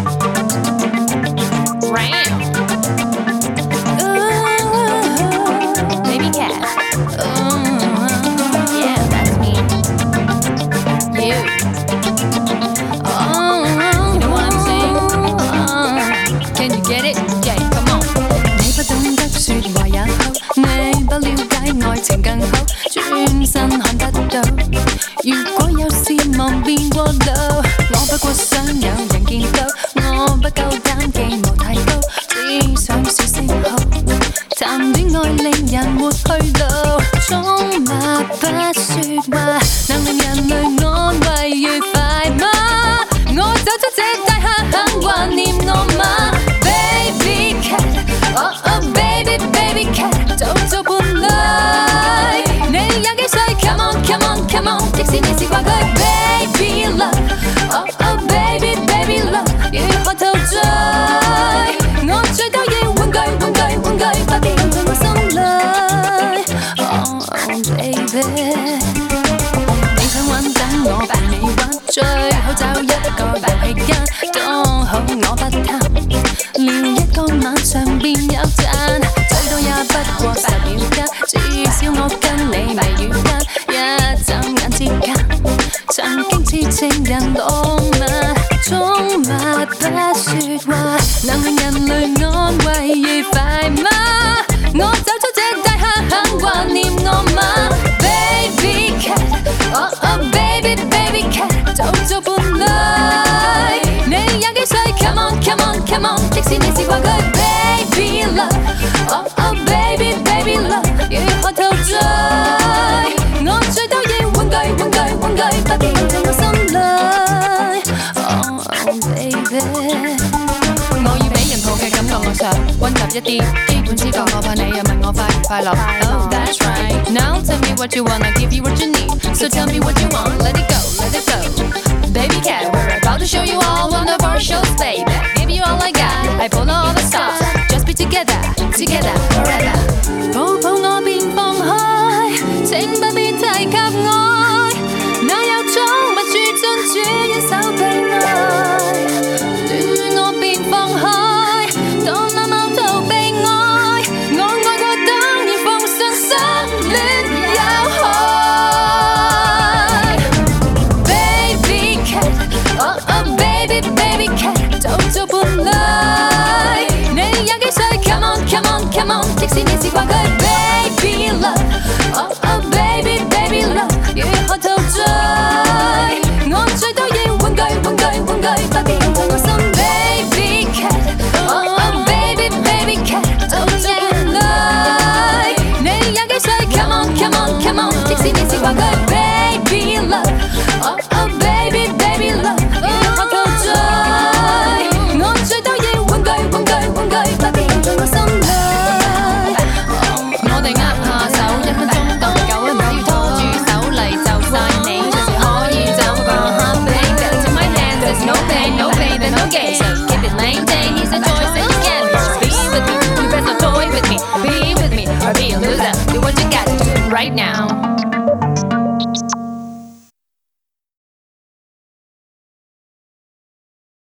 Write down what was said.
情更好，轉身看得到。如果有事望變過度，我不過想有人見到，我不夠膽寄望太高，只想說聲好。談戀愛令人沒去路，寵物不說話，能令人類安慰愉快嗎？我走出這大廈，肯懷念我嗎 ？Baby cat， oh oh baby baby cat， 做伴侶。Come on, come on， 即使你是掛句 Baby love，oh oh baby baby love， 如何陶醉？我最討厭玩具，玩具，玩具，快別進我心裏。Oh baby， 你想玩等我陪你玩，最好找一個大氣間，剛好我不貪，聊一個晚上便有賺，最多也不過10秒間，至少我跟你迷遇間。曾經似情人浪漫，寵物不說話，能令人類安慰愉快嗎？我走出這大廈，肯懷念我嗎 ？Baby cat，oh oh baby baby cat， 做伴侶。你有幾歲 ？Come on come on come on， 即使你是掛句 Baby love，oh oh baby baby love， 如何陶醉？我最討厭玩具，玩具，玩具，快別進我心裏。Oh baby， 我要俾人抱嘅感覺，我想溫習一啲基本知覺。我怕你又問我快唔快樂。Oh that's right。Now tell me what you want, I give you what you need. So tell me what you want, let it go, let it go. Baby cat, we're about to show you all one of our shows, baby. Give you all I got, I follow all the stars. Just be together, together, forever. 抱抱我便放開，請不必提及愛，哪有寵物住進主人手臂愛？斷我便放開，當那貓逃避愛，我愛過當然奉上相戀有害。Baby cat，oh oh baby baby cat， 做伴侶。你有幾歲 ？Come on come on come on， 即使你是掛句 Baby love，oh oh baby baby love， 如何陶醉？我最討厭玩具，玩具，玩具，快別進我心 Baby cat，oh oh baby baby cat， 做伴侶。你有幾歲 ？Come on come on come on， 即使你是掛句